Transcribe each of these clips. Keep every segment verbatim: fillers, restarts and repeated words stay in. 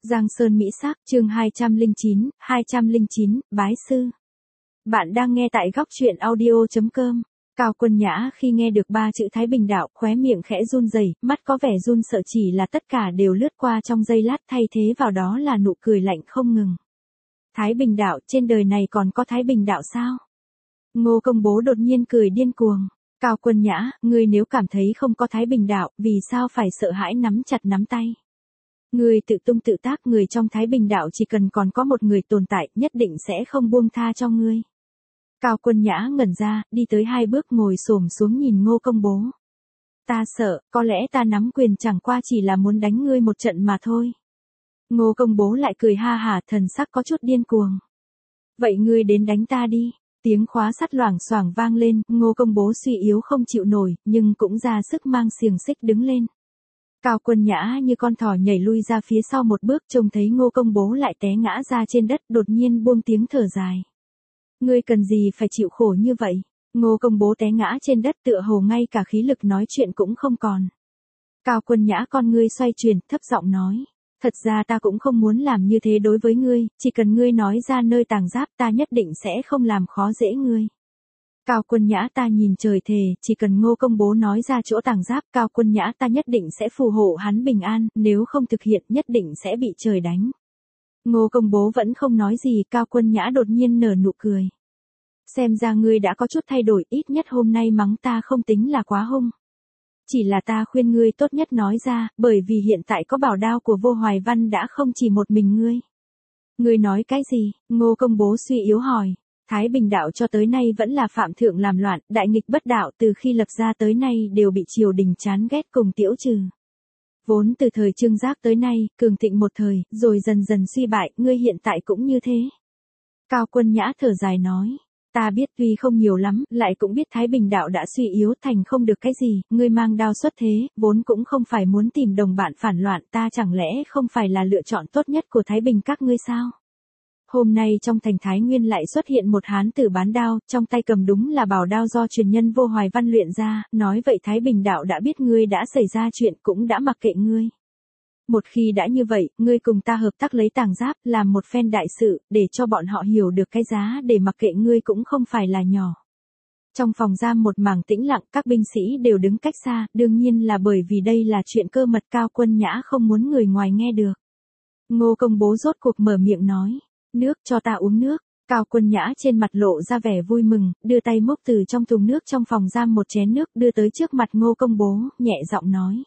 Giang Sơn Mỹ Sắc, chương hai trăm lẻ chín, hai trăm lẻ chín, bái sư. Bạn đang nghe tại góc truyện audio chấm com. Cao Quân Nhã khi nghe được ba chữ Thái Bình Đạo, khóe miệng khẽ run rẩy, mắt có vẻ run sợ, chỉ là tất cả đều lướt qua trong giây lát, thay thế vào đó là nụ cười lạnh không ngừng. Thái Bình Đạo, trên đời này còn có Thái Bình Đạo sao? Ngô Công Bố đột nhiên cười điên cuồng. Cao Quân Nhã, ngươi nếu cảm thấy không có Thái Bình Đạo, vì sao phải sợ hãi nắm chặt nắm tay? Ngươi tự tung tự tác, người trong Thái Bình Đạo chỉ cần còn có một người tồn tại, nhất định sẽ không buông tha cho ngươi. Cao Quân Nhã ngẩn ra, đi tới hai bước ngồi xổm xuống nhìn Ngô Công Bố. Ta sợ, có lẽ ta nắm quyền chẳng qua chỉ là muốn đánh ngươi một trận mà thôi. Ngô Công Bố lại cười ha hả, thần sắc có chút điên cuồng. Vậy ngươi đến đánh ta đi. Tiếng khóa sắt loảng xoảng vang lên, Ngô Công Bố suy yếu không chịu nổi, nhưng cũng ra sức mang xiềng xích đứng lên. Cao Quân Nhã như con thỏ nhảy lui ra phía sau một bước, trông thấy Ngô Công Bố lại té ngã ra trên đất, đột nhiên buông tiếng thở dài. Ngươi cần gì phải chịu khổ như vậy? Ngô Công Bố té ngã trên đất, tựa hồ ngay cả khí lực nói chuyện cũng không còn. Cao Quân Nhã con ngươi xoay chuyển, thấp giọng nói. Thật ra ta cũng không muốn làm như thế đối với ngươi, chỉ cần ngươi nói ra nơi tàng giáp, ta nhất định sẽ không làm khó dễ ngươi. Cao Quân Nhã ta nhìn trời thề, chỉ cần Ngô Công Bố nói ra chỗ tàng giáp, Cao Quân Nhã ta nhất định sẽ phù hộ hắn bình an, nếu không thực hiện nhất định sẽ bị trời đánh. Ngô Công Bố vẫn không nói gì, Cao Quân Nhã đột nhiên nở nụ cười. Xem ra ngươi đã có chút thay đổi, ít nhất hôm nay mắng ta không tính là quá hung. Chỉ là ta khuyên ngươi tốt nhất nói ra, bởi vì hiện tại có bảo đao của Vô Hoài Văn đã không chỉ một mình ngươi. Ngươi nói cái gì? Ngô Công Bố suy yếu hỏi. Thái Bình Đạo cho tới nay vẫn là phạm thượng làm loạn, đại nghịch bất đạo, từ khi lập ra tới nay đều bị triều đình chán ghét cùng tiễu trừ. Vốn từ thời Trương Giác tới nay, cường thịnh một thời, rồi dần dần suy bại, ngươi hiện tại cũng như thế. Cao Quân Nhã thở dài nói. Ta biết tuy không nhiều lắm, lại cũng biết Thái Bình Đạo đã suy yếu thành không được cái gì, ngươi mang đao xuất thế, vốn cũng không phải muốn tìm đồng bạn phản loạn, ta chẳng lẽ không phải là lựa chọn tốt nhất của Thái Bình các ngươi sao? Hôm nay trong thành Thái Nguyên lại xuất hiện một hán tử bán đao, trong tay cầm đúng là bảo đao do truyền nhân Vô Hoài Văn luyện ra, nói vậy Thái Bình Đạo đã biết ngươi đã xảy ra chuyện, cũng đã mặc kệ ngươi. Một khi đã như vậy, ngươi cùng ta hợp tác lấy tàng giáp, làm một phen đại sự, để cho bọn họ hiểu được cái giá để mặc kệ ngươi cũng không phải là nhỏ. Trong phòng giam một mảng tĩnh lặng, các binh sĩ đều đứng cách xa, đương nhiên là bởi vì đây là chuyện cơ mật, Cao Quân Nhã không muốn người ngoài nghe được. Ngô Công Bố rốt cuộc mở miệng nói, nước cho ta uống nước. Cao Quân Nhã trên mặt lộ ra vẻ vui mừng, đưa tay múc từ trong thùng nước trong phòng giam một chén nước đưa tới trước mặt Ngô Công Bố, nhẹ giọng nói.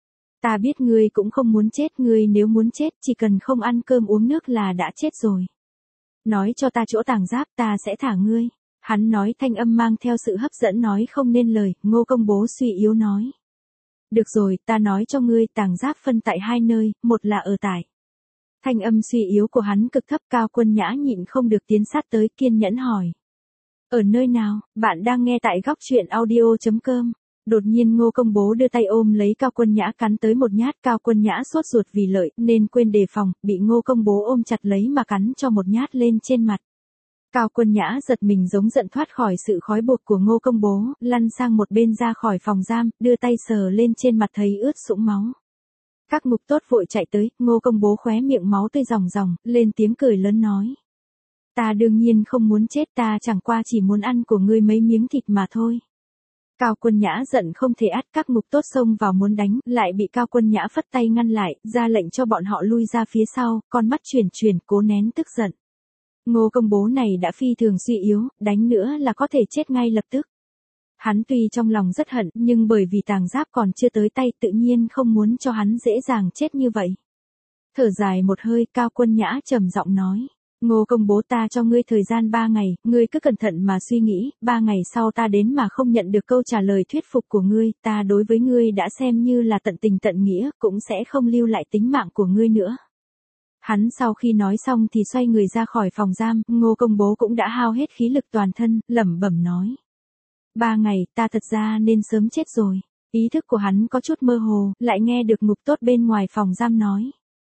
Ta biết ngươi cũng không muốn chết, ngươi nếu muốn chết chỉ cần không ăn cơm uống nước là đã chết rồi. Nói cho ta chỗ tàng giáp, ta sẽ thả ngươi. Hắn nói thanh âm mang theo sự hấp dẫn nói không nên lời, Ngô Công Bố suy yếu nói. Được rồi, ta nói cho ngươi, tàng giáp phân tại hai nơi, một là ở tại. Thanh âm suy yếu của hắn cực thấp, Cao Quân Nhã nhịn không được tiến sát tới, kiên nhẫn hỏi. Ở nơi nào? Bạn đang nghe tại góc truyện audio chấm com. Đột nhiên Ngô Công Bố đưa tay ôm lấy Cao Quân Nhã cắn tới một nhát, Cao Quân Nhã sốt ruột vì lợi nên quên đề phòng, bị Ngô Công Bố ôm chặt lấy mà cắn cho một nhát lên trên mặt. Cao Quân Nhã giật mình giống giận thoát khỏi sự khói buộc của Ngô Công Bố, lăn sang một bên ra khỏi phòng giam, đưa tay sờ lên trên mặt thấy ướt sũng máu. Các ngục tốt vội chạy tới, Ngô Công Bố khóe miệng máu tươi ròng ròng, lên tiếng cười lớn nói. Ta đương nhiên không muốn chết, ta chẳng qua chỉ muốn ăn của ngươi mấy miếng thịt mà thôi. Cao Quân Nhã giận không thể át, các ngục tốt xông vào muốn đánh, lại bị Cao Quân Nhã phất tay ngăn lại, ra lệnh cho bọn họ lui ra phía sau, con mắt chuyển chuyển, cố nén tức giận. Ngô Công Bố này đã phi thường suy yếu, đánh nữa là có thể chết ngay lập tức. Hắn tuy trong lòng rất hận, nhưng bởi vì tàng giáp còn chưa tới tay, tự nhiên không muốn cho hắn dễ dàng chết như vậy. Thở dài một hơi, Cao Quân Nhã trầm giọng nói. Ngô Công Bố, ta cho ngươi thời gian ba ngày, ngươi cứ cẩn thận mà suy nghĩ, ba ngày sau ta đến mà không nhận được câu trả lời thuyết phục của ngươi, ta đối với ngươi đã xem như là tận tình tận nghĩa, cũng sẽ không lưu lại tính mạng của ngươi nữa. Hắn sau khi nói xong thì xoay người ra khỏi phòng giam, Ngô Công Bố cũng đã hao hết khí lực toàn thân, lẩm bẩm nói. Ba ngày, ta thật ra nên sớm chết rồi. Ý thức của hắn có chút mơ hồ, lại nghe được ngục tốt bên ngoài phòng giam nói.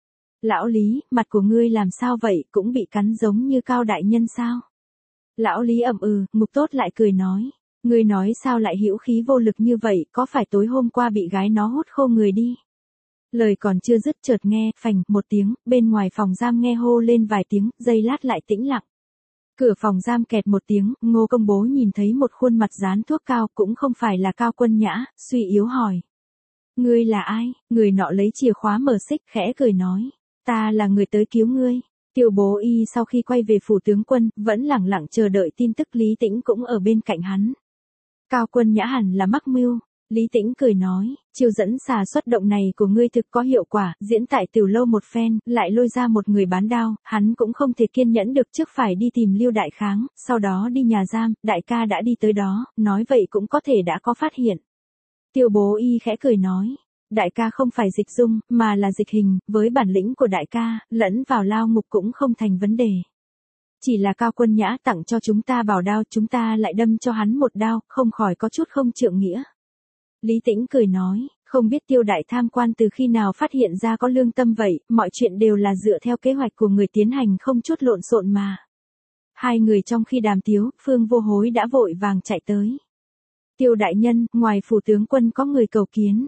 Lão Lý, mặt của ngươi làm sao vậy, cũng bị cắn giống như Cao đại nhân sao? Lão Lý ậm ừ, ngục tốt lại cười nói. Ngươi nói sao lại hữu khí vô lực như vậy, có phải tối hôm qua bị gái nó hút khô người đi? Lời còn chưa dứt chợt nghe, phành, một tiếng, bên ngoài phòng giam nghe hô lên vài tiếng, giây lát lại tĩnh lặng. Cửa phòng giam kẹt một tiếng, Ngô Công Bố nhìn thấy một khuôn mặt dán thuốc cao, cũng không phải là Cao Quân Nhã, suy yếu hỏi. Ngươi là ai? Người nọ lấy chìa khóa mở xích, khẽ cười nói. Ta là người tới cứu ngươi. Tiêu Bố Y sau khi quay về phủ tướng quân, vẫn lẳng lặng chờ đợi tin tức. Lý Tĩnh cũng ở bên cạnh hắn. Cao Quân Nhã hẳn là mắc mưu. Lý Tĩnh cười nói, chiêu dẫn xà xuất động này của ngươi thực có hiệu quả, diễn tại tiểu lâu một phen, lại lôi ra một người bán đao, hắn cũng không thể kiên nhẫn được, trước phải đi tìm Lưu Đại Kháng, sau đó đi nhà giam, đại ca đã đi tới đó, nói vậy cũng có thể đã có phát hiện. Tiêu Bố Y khẽ cười nói, đại ca không phải dịch dung, mà là dịch hình, với bản lĩnh của đại ca, lẫn vào lao ngục cũng không thành vấn đề. Chỉ là Cao Quân Nhã tặng cho chúng ta bảo đao, chúng ta lại đâm cho hắn một đao, không khỏi có chút không trượng nghĩa. Lý Tĩnh cười nói, không biết Tiêu đại tham quan từ khi nào phát hiện ra có lương tâm vậy, mọi chuyện đều là dựa theo kế hoạch của người tiến hành, không chút lộn xộn mà. Hai người trong khi đàm tiếu, Phương Vô Hối đã vội vàng chạy tới. Tiêu đại nhân, ngoài phủ tướng quân có người cầu kiến.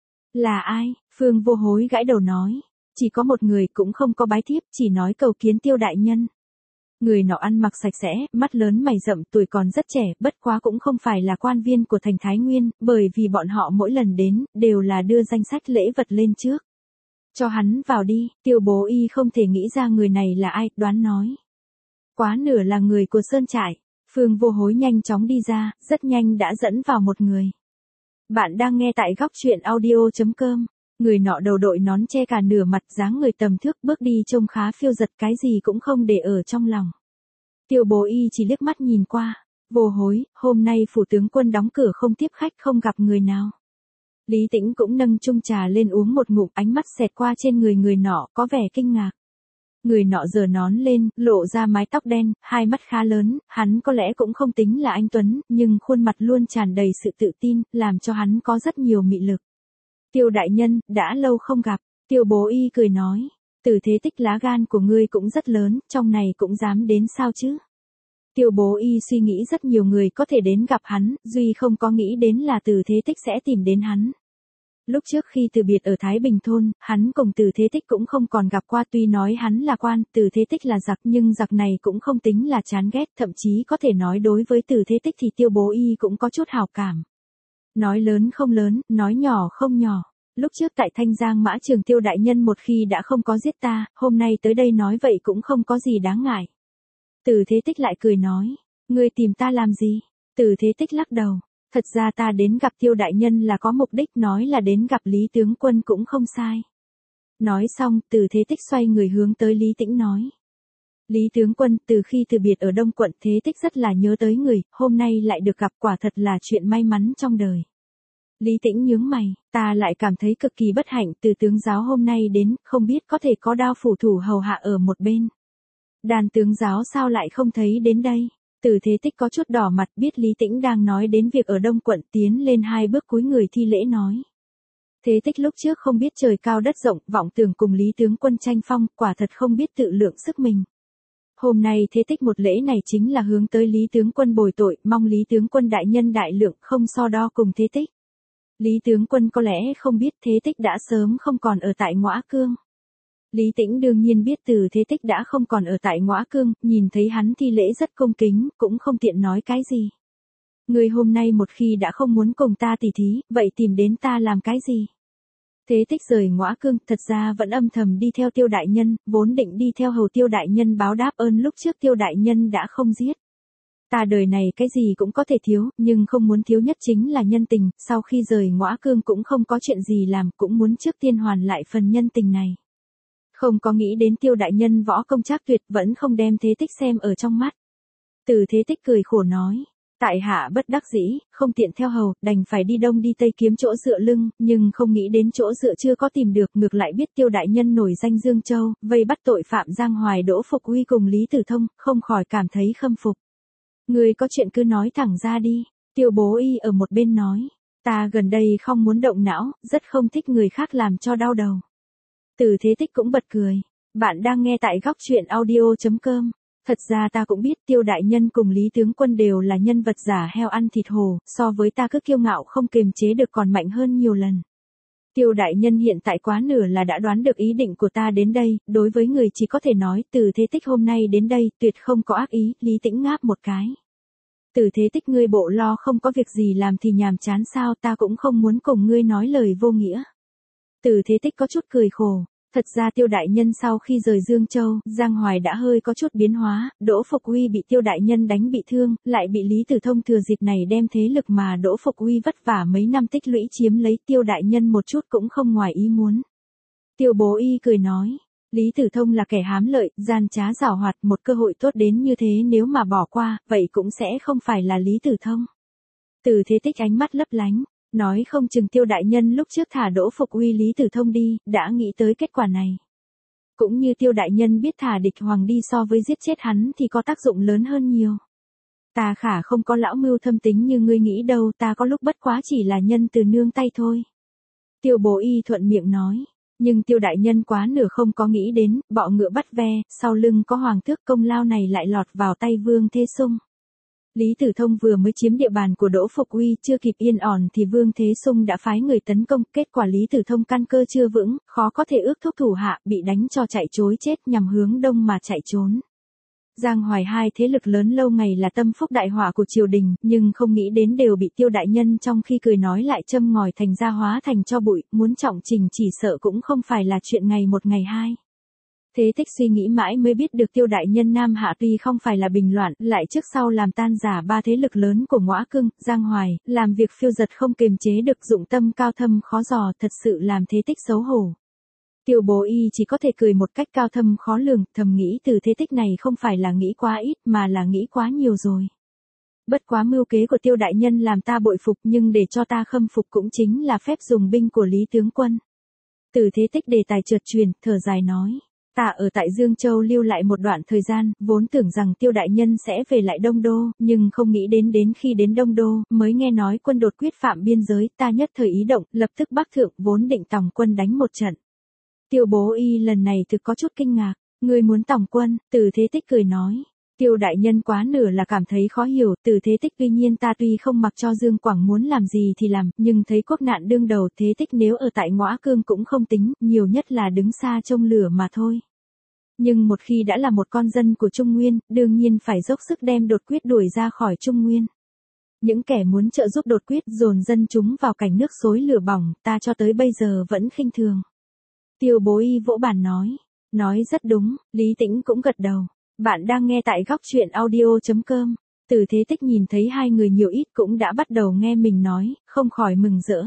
Là ai? Phương Vô Hối gãi đầu nói, chỉ có một người, cũng không có bái thiếp, chỉ nói cầu kiến Tiêu đại nhân. Người nọ ăn mặc sạch sẽ, mắt lớn mày rậm, tuổi còn rất trẻ, bất quá cũng không phải là quan viên của thành Thái Nguyên, bởi vì bọn họ mỗi lần đến, đều là đưa danh sách lễ vật lên trước. Cho hắn vào đi. Tiêu Bố Y không thể nghĩ ra người này là ai, đoán nói. Quá nửa là người của Sơn Trại. Phương Vô Hối nhanh chóng đi ra, rất nhanh đã dẫn vào một người. Bạn đang nghe tại góc truyện audio chấm com. Người nọ đầu đội nón che cả nửa mặt, dáng người tầm thước, bước đi trông khá phiêu giật, cái gì cũng không để ở trong lòng. Tiêu Bố Y chỉ liếc mắt nhìn qua. Vô Hối, hôm nay phủ tướng quân đóng cửa không tiếp khách, không gặp người nào. Lý Tĩnh cũng nâng chung trà lên uống một ngụm, ánh mắt xẹt qua trên người người nọ, có vẻ kinh ngạc. Người nọ giơ nón lên, lộ ra mái tóc đen, hai mắt khá lớn, hắn có lẽ cũng không tính là anh tuấn, nhưng khuôn mặt luôn tràn đầy sự tự tin, làm cho hắn có rất nhiều mị lực. Tiêu đại nhân, đã lâu không gặp. Tiêu Bố Y cười nói, Từ Thế Tích lá gan của ngươi cũng rất lớn, trong này cũng dám đến sao chứ? Tiêu Bố Y suy nghĩ rất nhiều người có thể đến gặp hắn, duy không có nghĩ đến là Từ Thế Tích sẽ tìm đến hắn. Lúc trước khi từ biệt ở Thái Bình thôn, hắn cùng Từ Thế Tích cũng không còn gặp qua, tuy nói hắn là quan, Từ Thế Tích là giặc, nhưng giặc này cũng không tính là chán ghét, thậm chí có thể nói đối với Từ Thế Tích thì Tiêu Bố Y cũng có chút hào cảm. Nói lớn không lớn, nói nhỏ không nhỏ. Lúc trước tại Thanh Giang Mã Trường Tiêu đại nhân một khi đã không có giết ta, hôm nay tới đây nói vậy cũng không có gì đáng ngại. Từ Thế Tích lại cười nói, ngươi tìm ta làm gì? Từ Thế Tích lắc đầu, thật ra ta đến gặp Tiêu đại nhân là có mục đích, nói là đến gặp Lý tướng quân cũng không sai. Nói xong, Từ Thế Tích xoay người hướng tới Lý Tĩnh nói. Lý tướng quân, từ khi từ biệt ở Đông quận, Thế Tích rất là nhớ tới người, hôm nay lại được gặp, quả thật là chuyện may mắn trong đời. Lý Tĩnh nhướng mày, ta lại cảm thấy cực kỳ bất hạnh, từ tướng giáo hôm nay đến, không biết có thể có đao phủ thủ hầu hạ ở một bên. Đàn tướng giáo sao lại không thấy đến đây? Từ Thế Tích có chút đỏ mặt, biết Lý Tĩnh đang nói đến việc ở Đông quận, tiến lên hai bước cúi người thi lễ nói. Thế Tích lúc trước không biết trời cao đất rộng, vọng tưởng cùng Lý tướng quân tranh phong, quả thật không biết tự lượng sức mình. Hôm nay Thế Tích một lễ này chính là hướng tới Lý tướng quân bồi tội, mong Lý tướng quân đại nhân đại lượng, không so đo cùng Thế Tích. Lý tướng quân có lẽ không biết Thế Tích đã sớm không còn ở tại Ngõa Cương. Lý Tĩnh đương nhiên biết Từ Thế Tích đã không còn ở tại Ngõa Cương, nhìn thấy hắn thi lễ rất cung kính, cũng không tiện nói cái gì. Người hôm nay một khi đã không muốn cùng ta tỉ thí, vậy tìm đến ta làm cái gì? Thế Tích rời Ngõa Cương, thật ra vẫn âm thầm đi theo Tiêu đại nhân, vốn định đi theo hầu Tiêu đại nhân báo đáp ơn lúc trước Tiêu đại nhân đã không giết. Ta đời này cái gì cũng có thể thiếu, nhưng không muốn thiếu nhất chính là nhân tình, sau khi rời Ngõa Cương cũng không có chuyện gì làm, cũng muốn trước tiên hoàn lại phần nhân tình này. Không có nghĩ đến Tiêu đại nhân võ công trác tuyệt, vẫn không đem Thế Tích xem ở trong mắt. Từ Thế Tích cười khổ nói, tại hạ bất đắc dĩ, không tiện theo hầu, đành phải đi đông đi tây kiếm chỗ dựa lưng, nhưng không nghĩ đến chỗ dựa chưa có tìm được, ngược lại biết Tiêu đại nhân nổi danh Dương Châu, vây bắt tội phạm Giang Hoài Đỗ Phục Uy cùng Lý Tử Thông, không khỏi cảm thấy khâm phục. Người có chuyện cứ nói thẳng ra đi. Tiêu Bố Y ở một bên nói, ta gần đây không muốn động não, rất không thích người khác làm cho đau đầu. Từ Thế Tích cũng bật cười, bạn đang nghe tại góc truyện audio chấm com. Thật ra ta cũng biết Tiêu đại nhân cùng Lý tướng quân đều là nhân vật giả heo ăn thịt hổ, so với ta cứ kiêu ngạo không kiềm chế được còn mạnh hơn nhiều lần. Tiêu đại nhân hiện tại quá nửa là đã đoán được ý định của ta đến đây, đối với người chỉ có thể nói Từ Thế Tích hôm nay đến đây tuyệt không có ác ý, Lý Tĩnh ngáp một cái. Từ Thế Tích ngươi bộ lo không có việc gì làm thì nhàm chán sao, ta cũng không muốn cùng ngươi nói lời vô nghĩa. Từ Thế Tích có chút cười khổ. Thật ra Tiêu đại nhân sau khi rời Dương Châu, Giang Hoài đã hơi có chút biến hóa, Đỗ Phục Uy bị Tiêu đại nhân đánh bị thương, lại bị Lý Tử Thông thừa dịp này đem thế lực mà Đỗ Phục Uy vất vả mấy năm tích lũy chiếm lấy, Tiêu đại nhân một chút cũng không ngoài ý muốn. Tiêu Bố Y cười nói, Lý Tử Thông là kẻ hám lợi, gian trá giảo hoạt, một cơ hội tốt đến như thế nếu mà bỏ qua, vậy cũng sẽ không phải là Lý Tử Thông. Từ Thế Tích ánh mắt lấp lánh. Nói không chừng Tiêu đại nhân lúc trước thả Đỗ Phục Uy Lý Tử Thông đi, đã nghĩ tới kết quả này. Cũng như Tiêu đại nhân biết thả địch hoàng đi so với giết chết hắn thì có tác dụng lớn hơn nhiều. Ta khả không có lão mưu thâm tính như ngươi nghĩ đâu, ta có lúc bất quá chỉ là nhân từ nương tay thôi. Tiêu Bố Y thuận miệng nói, nhưng Tiêu đại nhân quá nửa không có nghĩ đến, bọ ngựa bắt ve, sau lưng có hoàng thước, công lao này lại lọt vào tay Vương Thế Sung. Lý Tử Thông vừa mới chiếm địa bàn của Đỗ Phục Uy, chưa kịp yên ổn thì Vương Thế Sung đã phái người tấn công, kết quả Lý Tử Thông căn cơ chưa vững, khó có thể ước thúc thủ hạ, bị đánh cho chạy trối chết nhằm hướng đông mà chạy trốn. Giang Hoài hai thế lực lớn lâu ngày là tâm phúc đại họa của triều đình, nhưng không nghĩ đến đều bị Tiêu đại nhân trong khi cười nói lại châm ngòi thành ra hóa thành cho bụi, muốn trọng trình chỉ sợ cũng không phải là chuyện ngày một ngày hai. Thế Tích suy nghĩ mãi mới biết được Tiêu đại nhân Nam Hạ tuy không phải là bình loạn, lại trước sau làm tan giả ba thế lực lớn của Ngõa Cương, Giang Hoài, làm việc phiêu giật không kiềm chế được, dụng tâm cao thâm khó dò, thật sự làm Thế Tích xấu hổ. Tiêu Bố Y chỉ có thể cười một cách cao thâm khó lường, thầm nghĩ Từ Thế Tích này không phải là nghĩ quá ít mà là nghĩ quá nhiều rồi. Bất quá mưu kế của Tiêu đại nhân làm ta bội phục, nhưng để cho ta khâm phục cũng chính là phép dùng binh của Lý tướng quân. Từ Thế Tích đề tài chợt truyền, thở dài nói. Ta ở tại Dương Châu lưu lại một đoạn thời gian, vốn tưởng rằng Tiêu đại nhân sẽ về lại Đông Đô, nhưng không nghĩ đến đến khi đến Đông Đô, mới nghe nói quân đột quyết phạm biên giới, ta nhất thời ý động, lập tức bắc thượng, vốn định tòng quân đánh một trận. Tiêu Bố Y lần này thực có chút kinh ngạc, ngươi muốn tòng quân, Từ Thế Tích cười nói. Tiêu đại nhân quá nửa là cảm thấy khó hiểu, Từ Thế Tích tuy nhiên ta tuy không mặc cho Dương Quảng muốn làm gì thì làm, nhưng thấy quốc nạn đương đầu, Thế Tích nếu ở tại Ngõa Cương cũng không tính, nhiều nhất là đứng xa trông lửa mà thôi. Nhưng một khi đã là một con dân của Trung Nguyên, đương nhiên phải dốc sức đem đột quyết đuổi ra khỏi Trung Nguyên. Những kẻ muốn trợ giúp đột quyết dồn dân chúng vào cảnh nước xối lửa bỏng, ta cho tới bây giờ vẫn khinh thường. Tiêu Bố Y vỗ bàn nói, nói rất đúng, Lý Tĩnh cũng gật đầu. Bạn đang nghe tại góc truyện audio chấm com. Từ Thế Tích nhìn thấy hai người nhiều ít cũng đã bắt đầu nghe mình nói, không khỏi mừng rỡ.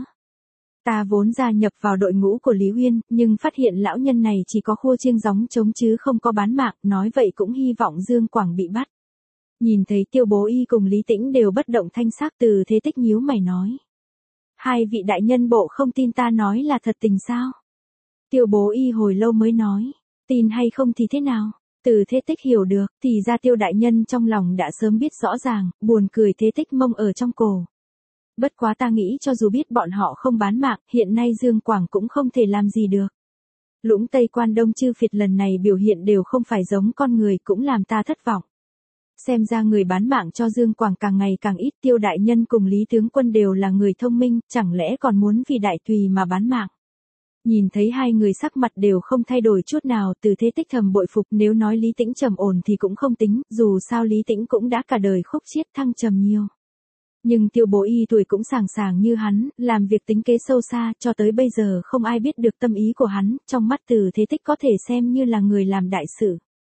Ta vốn gia nhập vào đội ngũ của Lý Uyên, nhưng phát hiện lão nhân này chỉ có khua chiêng gióng trống chứ không có bán mạng, nói vậy cũng hy vọng Dương Quảng bị bắt. Nhìn thấy Tiêu Bố Y cùng Lý Tĩnh đều bất động thanh sắc, Từ Thế Tích nhíu mày nói. Hai vị đại nhân bộ không tin ta nói là thật tình sao? Tiêu Bố Y hồi lâu mới nói, tin hay không thì thế nào? Từ Thế Tích hiểu được, thì ra Tiêu đại nhân trong lòng đã sớm biết rõ ràng, buồn cười Thế Tích mông ở trong cổ. Bất quá ta nghĩ cho dù biết bọn họ không bán mạng, hiện nay Dương Quảng cũng không thể làm gì được. Lũng Tây Quan Đông Chư Phiệt lần này biểu hiện đều không phải giống con người, cũng làm ta thất vọng. Xem ra người bán mạng cho Dương Quảng càng ngày càng ít, Tiêu đại nhân cùng Lý tướng quân đều là người thông minh, chẳng lẽ còn muốn vì đại tùy mà bán mạng. Nhìn thấy hai người sắc mặt đều không thay đổi chút nào, Từ Thế Tích thầm bội phục, nếu nói Lý Tĩnh trầm ổn thì cũng không tính, dù sao Lý Tĩnh cũng đã cả đời khúc chiết thăng trầm nhiều. Nhưng Tiêu Bố Y tuổi cũng sàng sàng như hắn, làm việc tính kế sâu xa, cho tới bây giờ không ai biết được tâm ý của hắn, trong mắt Từ Thế Tích có thể xem như là người làm đại sự.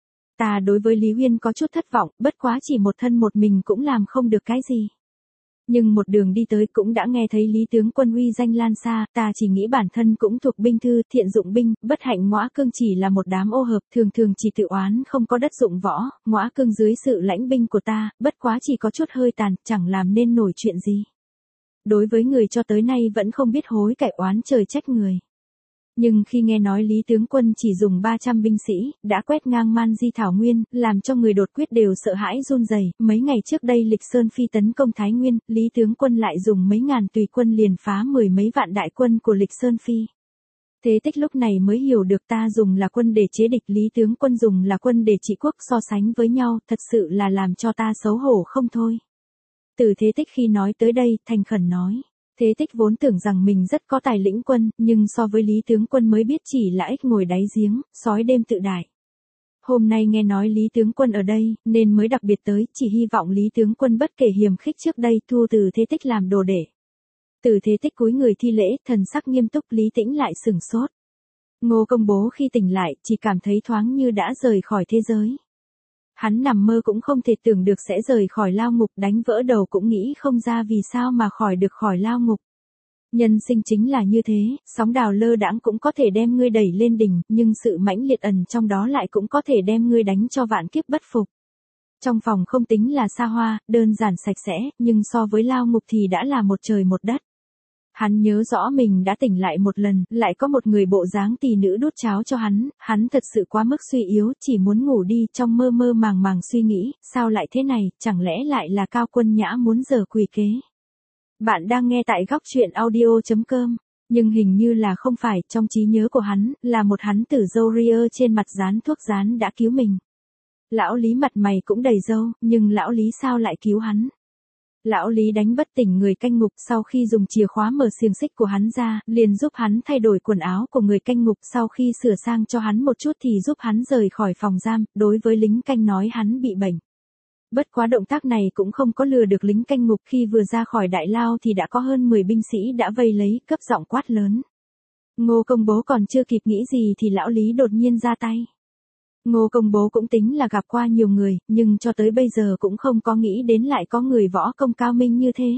Ta đối với Lý Uyên có chút thất vọng, bất quá chỉ một thân một mình cũng làm không được cái gì. Nhưng một đường đi tới cũng đã nghe thấy Lý tướng quân uy danh lan xa, ta chỉ nghĩ bản thân cũng thuộc binh thư, thiện dụng binh, bất hạnh Ngõa Cương chỉ là một đám ô hợp, thường thường chỉ tự oán không có đất dụng võ, Ngõa Cương dưới sự lãnh binh của ta, bất quá chỉ có chút hơi tàn, chẳng làm nên nổi chuyện gì. Đối với người cho tới nay vẫn không biết hối cải oán trời trách người. Nhưng khi nghe nói Lý tướng quân chỉ dùng ba trăm binh sĩ, đã quét ngang Man Di Thảo Nguyên, làm cho người đột quyết đều sợ hãi run rẩy. Mấy ngày trước đây Lịch Sơn Phi tấn công Thái Nguyên, Lý tướng quân lại dùng mấy ngàn tùy quân liền phá mười mấy vạn đại quân của Lịch Sơn Phi. Thế Tích lúc này mới hiểu được ta dùng là quân để chế địch, Lý tướng quân dùng là quân để trị quốc, so sánh với nhau, thật sự là làm cho ta xấu hổ không thôi. Từ Thế Tích khi nói tới đây, thành khẩn nói. Thế Tích vốn tưởng rằng mình rất có tài lĩnh quân, nhưng so với Lý tướng quân mới biết chỉ là ếch ngồi đáy giếng, sói đêm tự đại. Hôm nay nghe nói Lý tướng quân ở đây, nên mới đặc biệt tới, chỉ hy vọng Lý tướng quân bất kể hiềm khích trước đây thu Từ Thế Tích làm đồ đệ. Từ Thế Tích cúi người thi lễ, thần sắc nghiêm túc. Lý Tĩnh lại sửng sốt. Ngô Công Bố khi tỉnh lại, chỉ cảm thấy thoáng như đã rời khỏi thế giới. Hắn nằm mơ cũng không thể tưởng được sẽ rời khỏi lao ngục, đánh vỡ đầu cũng nghĩ không ra vì sao mà khỏi được khỏi lao ngục. Nhân sinh chính là như thế, sóng đào lơ đãng cũng có thể đem ngươi đẩy lên đỉnh, nhưng sự mãnh liệt ẩn trong đó lại cũng có thể đem ngươi đánh cho vạn kiếp bất phục. Trong phòng không tính là xa hoa, đơn giản sạch sẽ, nhưng so với lao ngục thì đã là một trời một đất. Hắn nhớ rõ mình đã tỉnh lại một lần, lại có một người bộ dáng tỳ nữ đút cháo cho hắn, hắn thật sự quá mức suy yếu, chỉ muốn ngủ đi, trong mơ mơ màng màng suy nghĩ, sao lại thế này, chẳng lẽ lại là Cao Quân Nhã muốn giở quỷ kế. Bạn đang nghe tại góc truyện audio chấm com, nhưng hình như là không phải, trong trí nhớ của hắn, là một hắn tử râu ria trên mặt dán thuốc dán đã cứu mình. Lão Lý mặt mày cũng đầy râu, nhưng lão Lý sao lại cứu hắn? Lão Lý đánh bất tỉnh người canh ngục, sau khi dùng chìa khóa mở xiềng xích của hắn ra, liền giúp hắn thay đổi quần áo của người canh ngục, sau khi sửa sang cho hắn một chút thì giúp hắn rời khỏi phòng giam, đối với lính canh nói hắn bị bệnh. Bất quá động tác này cũng không có lừa được lính canh ngục, khi vừa ra khỏi đại lao thì đã có hơn mười binh sĩ đã vây lấy, cấp giọng quát lớn. Ngô Công Bố còn chưa kịp nghĩ gì thì lão Lý đột nhiên ra tay. Ngô Công Bố cũng tính là gặp qua nhiều người, nhưng cho tới bây giờ cũng không có nghĩ đến lại có người võ công cao minh như thế.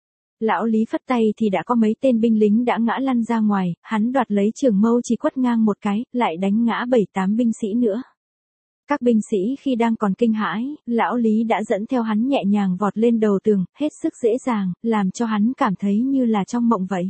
Lão Lý phất tay thì đã có mấy tên binh lính đã ngã lăn ra ngoài, hắn đoạt lấy trường mâu chỉ quất ngang một cái, lại đánh ngã bảy tám binh sĩ nữa. Các binh sĩ khi đang còn kinh hãi, lão Lý đã dẫn theo hắn nhẹ nhàng vọt lên đầu tường, hết sức dễ dàng, làm cho hắn cảm thấy như là trong mộng vậy.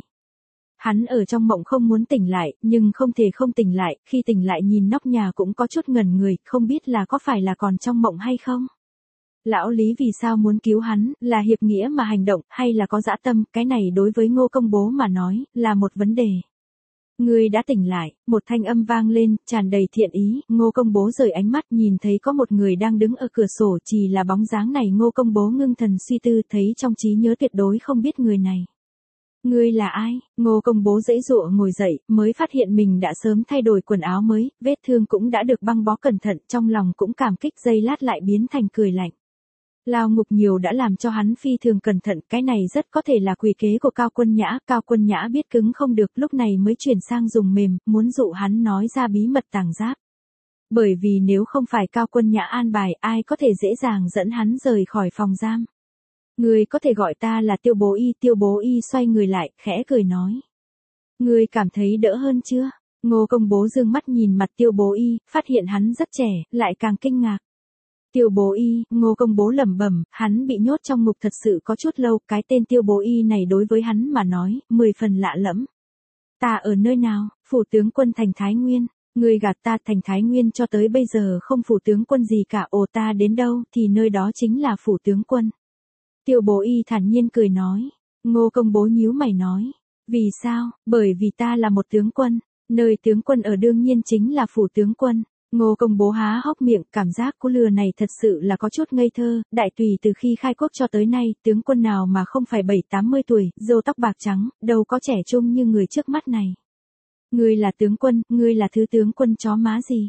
Hắn ở trong mộng không muốn tỉnh lại, nhưng không thể không tỉnh lại, khi tỉnh lại nhìn nóc nhà cũng có chút ngẩn người, không biết là có phải là còn trong mộng hay không. Lão Lý vì sao muốn cứu hắn, là hiệp nghĩa mà hành động, hay là có dã tâm, cái này đối với Ngô Công Bố mà nói, là một vấn đề. Ngươi đã tỉnh lại, một thanh âm vang lên, tràn đầy thiện ý, Ngô Công Bố rời ánh mắt nhìn thấy có một người đang đứng ở cửa sổ, chỉ là bóng dáng này Ngô Công Bố ngưng thần suy tư, thấy trong trí nhớ tuyệt đối không biết người này. Ngươi là ai? Ngô Công Bố giãy giụa ngồi dậy, mới phát hiện mình đã sớm thay đổi quần áo mới, vết thương cũng đã được băng bó cẩn thận, trong lòng cũng cảm kích, giây lát lại biến thành cười lạnh. Lao ngục nhiều đã làm cho hắn phi thường cẩn thận, cái này rất có thể là quỷ kế của Cao Quân Nhã, Cao Quân Nhã biết cứng không được, lúc này mới chuyển sang dùng mềm, muốn dụ hắn nói ra bí mật tàng giáp. Bởi vì nếu không phải Cao Quân Nhã an bài, ai có thể dễ dàng dẫn hắn rời khỏi phòng giam. Ngươi có thể gọi ta là Tiêu Bố Y, Tiêu Bố Y xoay người lại, khẽ cười nói. Ngươi cảm thấy đỡ hơn chưa? Ngô Công Bố dương mắt nhìn mặt Tiêu Bố Y, phát hiện hắn rất trẻ, lại càng kinh ngạc. Tiêu Bố Y, Ngô Công Bố lẩm bẩm, hắn bị nhốt trong ngục thật sự có chút lâu, cái tên Tiêu Bố Y này đối với hắn mà nói, mười phần lạ lẫm. Ta ở nơi nào? Phủ tướng quân thành Thái Nguyên. Ngươi gạt ta, thành Thái Nguyên cho tới bây giờ không phủ tướng quân gì cả, ồ ta đến đâu thì nơi đó chính là phủ tướng quân. Tiêu Bố Y thản nhiên cười nói. Ngô Công Bố nhíu mày nói. Vì sao? Bởi vì ta là một tướng quân, nơi tướng quân ở đương nhiên chính là phủ tướng quân. Ngô Công Bố há hốc miệng, cảm giác của lừa này thật sự là có chút ngây thơ, đại tùy từ khi khai quốc cho tới nay, tướng quân nào mà không phải bảy tám mươi tuổi, râu tóc bạc trắng, đâu có trẻ trung như người trước mắt này. Ngươi là tướng quân, ngươi là thứ tướng quân chó má gì?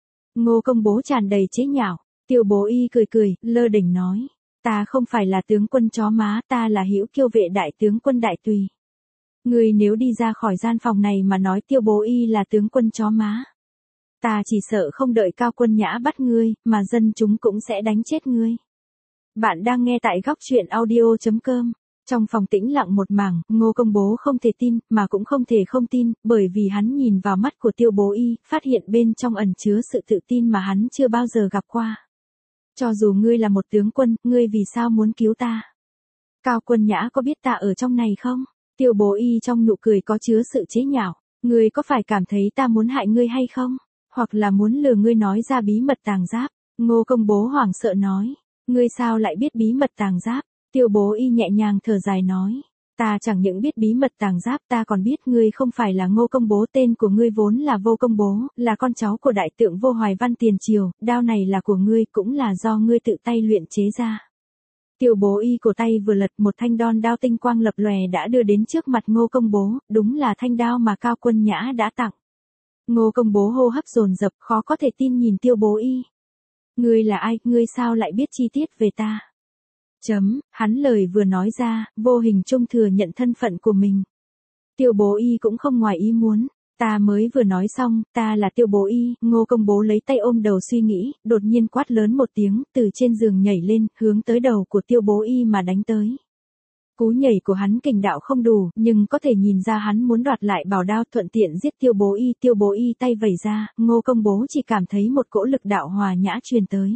Ngô Công Bố tràn đầy chế nhạo, Tiêu Bố Y cười cười, lơ đỉnh nói. Ta không phải là tướng quân chó má, ta là Hữu Kiêu vệ đại tướng quân đại tùy. Ngươi nếu đi ra khỏi gian phòng này mà nói Tiêu Bố Y là tướng quân chó má. Ta chỉ sợ không đợi Cao Quân Nhã bắt ngươi, mà dân chúng cũng sẽ đánh chết ngươi. Bạn đang nghe tại góc truyện audio chấm com. Trong phòng tĩnh lặng một mảng, Ngô Công Bố không thể tin, mà cũng không thể không tin, bởi vì hắn nhìn vào mắt của Tiêu Bố Y, phát hiện bên trong ẩn chứa sự tự tin mà hắn chưa bao giờ gặp qua. Cho dù ngươi là một tướng quân, ngươi vì sao muốn cứu ta? Cao Quân Nhã có biết ta ở trong này không? Tiêu Bố Y trong nụ cười có chứa sự chế nhạo. Ngươi có phải cảm thấy ta muốn hại ngươi hay không? Hoặc là muốn lừa ngươi nói ra bí mật tàng giáp? Ngô Công Bố hoảng sợ nói. Ngươi sao lại biết bí mật tàng giáp? Tiêu Bố Y nhẹ nhàng thở dài nói. Ta chẳng những biết bí mật tàng giáp, ta còn biết ngươi không phải là Ngô Công Bố, tên của ngươi vốn là Vô Công Bố, là con cháu của đại tượng Vô Hoài Văn tiền triều, đao này là của ngươi, cũng là do ngươi tự tay luyện chế ra. Tiêu Bố Y cổ tay vừa lật, một thanh đon đao tinh quang lập lòe đã đưa đến trước mặt Ngô Công Bố, đúng là thanh đao mà Cao Quân Nhã đã tặng. Ngô Công Bố hô hấp dồn dập, khó có thể tin nhìn Tiêu Bố Y. Ngươi là ai, ngươi sao lại biết chi tiết về ta? Chấm, hắn lời vừa nói ra, vô hình trung thừa nhận thân phận của mình. Tiêu Bố Y cũng không ngoài ý muốn. Ta mới vừa nói xong, ta là Tiêu Bố Y. Ngô Công Bố lấy tay ôm đầu suy nghĩ, đột nhiên quát lớn một tiếng, từ trên giường nhảy lên, hướng tới đầu của Tiêu Bố Y mà đánh tới. Cú nhảy của hắn kình đạo không đủ, nhưng có thể nhìn ra hắn muốn đoạt lại bảo đao, thuận tiện giết Tiêu Bố Y. Tiêu Bố Y tay vẩy ra, Ngô Công Bố chỉ cảm thấy một cỗ lực đạo hòa nhã truyền tới.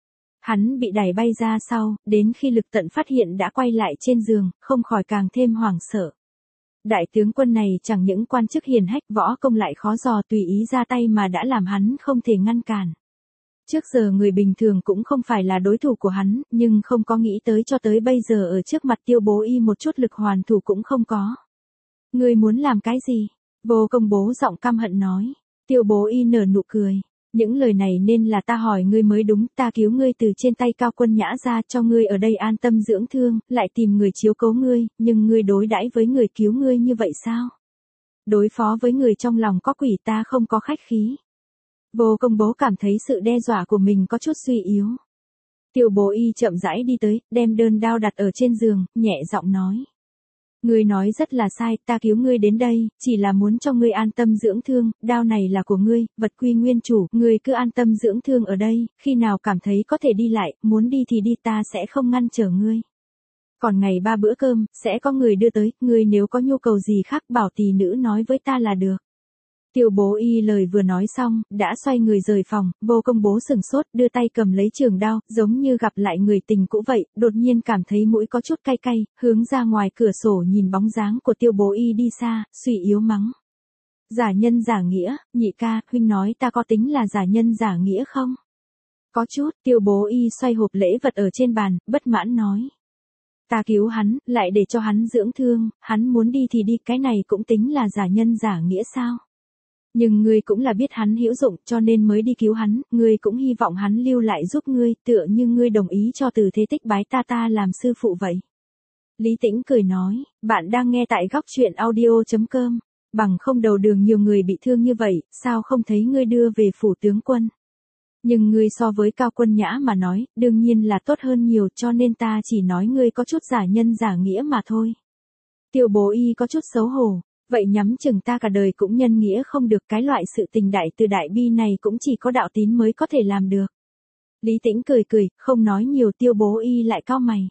Hắn bị đẩy bay ra sau, đến khi lực tận phát hiện đã quay lại trên giường, không khỏi càng thêm hoảng sợ. Đại tướng quân này chẳng những quan chức hiền hách, võ công lại khó dò, tùy ý ra tay mà đã làm hắn không thể ngăn cản. Trước giờ người bình thường cũng không phải là đối thủ của hắn, nhưng không có nghĩ tới cho tới bây giờ ở trước mặt Tiêu Bố Y một chút lực hoàn thủ cũng không có. Ngươi muốn làm cái gì? Vô Công Bố giọng căm hận nói. Tiêu Bố Y nở nụ cười. Những lời này nên là ta hỏi ngươi mới đúng, ta cứu ngươi từ trên tay Cao Quân Nhã ra, cho ngươi ở đây an tâm dưỡng thương, lại tìm người chiếu cố ngươi, nhưng ngươi đối đãi với người cứu ngươi như vậy sao? Đối phó với người trong lòng có quỷ, ta không có khách khí. Vô Công Bố cảm thấy sự đe dọa của mình có chút suy yếu. Tiêu Bố Y chậm rãi đi tới, đem đơn đao đặt ở trên giường, nhẹ giọng nói. Ngươi nói rất là sai, ta cứu ngươi đến đây, chỉ là muốn cho ngươi an tâm dưỡng thương, đao này là của ngươi, vật quy nguyên chủ, ngươi cứ an tâm dưỡng thương ở đây, khi nào cảm thấy có thể đi lại, muốn đi thì đi, ta sẽ không ngăn trở ngươi. Còn ngày ba bữa cơm, sẽ có người đưa tới, ngươi nếu có nhu cầu gì khác bảo tỳ nữ nói với ta là được. Tiêu Bố Y lời vừa nói xong, đã xoay người rời phòng, Vô Công Bố sừng sốt, đưa tay cầm lấy trường đao, giống như gặp lại người tình cũ vậy, đột nhiên cảm thấy mũi có chút cay cay, hướng ra ngoài cửa sổ nhìn bóng dáng của Tiêu Bố Y đi xa, suy yếu mắng. Giả nhân giả nghĩa, nhị ca, huynh nói ta có tính là giả nhân giả nghĩa không? Có chút, Tiêu Bố Y xoay hộp lễ vật ở trên bàn, bất mãn nói. Ta cứu hắn, lại để cho hắn dưỡng thương, hắn muốn đi thì đi, cái này cũng tính là giả nhân giả nghĩa sao? Nhưng ngươi cũng là biết hắn hữu dụng cho nên mới đi cứu hắn, ngươi cũng hy vọng hắn lưu lại giúp ngươi, tựa như ngươi đồng ý cho Từ Thế Tích bái ta ta làm sư phụ vậy. Lý Tĩnh cười nói, bạn đang nghe tại góc truyện audio chấm com, bằng không đầu đường nhiều người bị thương như vậy, sao không thấy ngươi đưa về phủ tướng quân. Nhưng ngươi so với Cao Quân Nhã mà nói, đương nhiên là tốt hơn nhiều, cho nên ta chỉ nói ngươi có chút giả nhân giả nghĩa mà thôi. Tiêu Bố Y có chút xấu hổ. Vậy nhắm chừng ta cả đời cũng nhân nghĩa không được, cái loại sự tình đại từ đại bi này cũng chỉ có đạo tín mới có thể làm được. Lý Tĩnh cười cười, không nói nhiều. Tiêu Bố Y lại cau mày.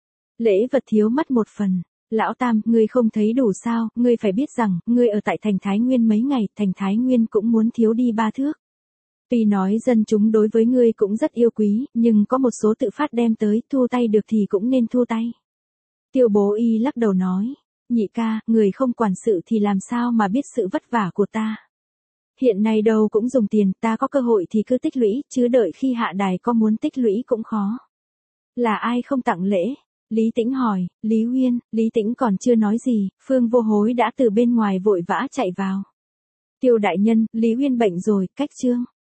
Lễ vật thiếu mất một phần. Lão Tam, ngươi không thấy đủ sao, ngươi phải biết rằng, ngươi ở tại thành Thái Nguyên mấy ngày, thành Thái Nguyên cũng muốn thiếu đi ba thước. Tuy nói dân chúng đối với ngươi cũng rất yêu quý, nhưng có một số tự phát đem tới, thu tay được thì cũng nên thu tay. Tiêu Bố Y lắc đầu nói. Nhị ca, người không quản sự thì làm sao mà biết sự vất vả của ta. Hiện nay đâu cũng dùng tiền, ta có cơ hội thì cứ tích lũy, chứ đợi khi hạ đài có muốn tích lũy cũng khó. Là ai không tặng lễ? Lý Tĩnh hỏi. Lý Huyên. Lý Tĩnh còn chưa nói gì, Phương Vô Hối đã từ bên ngoài vội vã chạy vào. Tiêu đại nhân, Lý Huyên bệnh rồi, cách chương.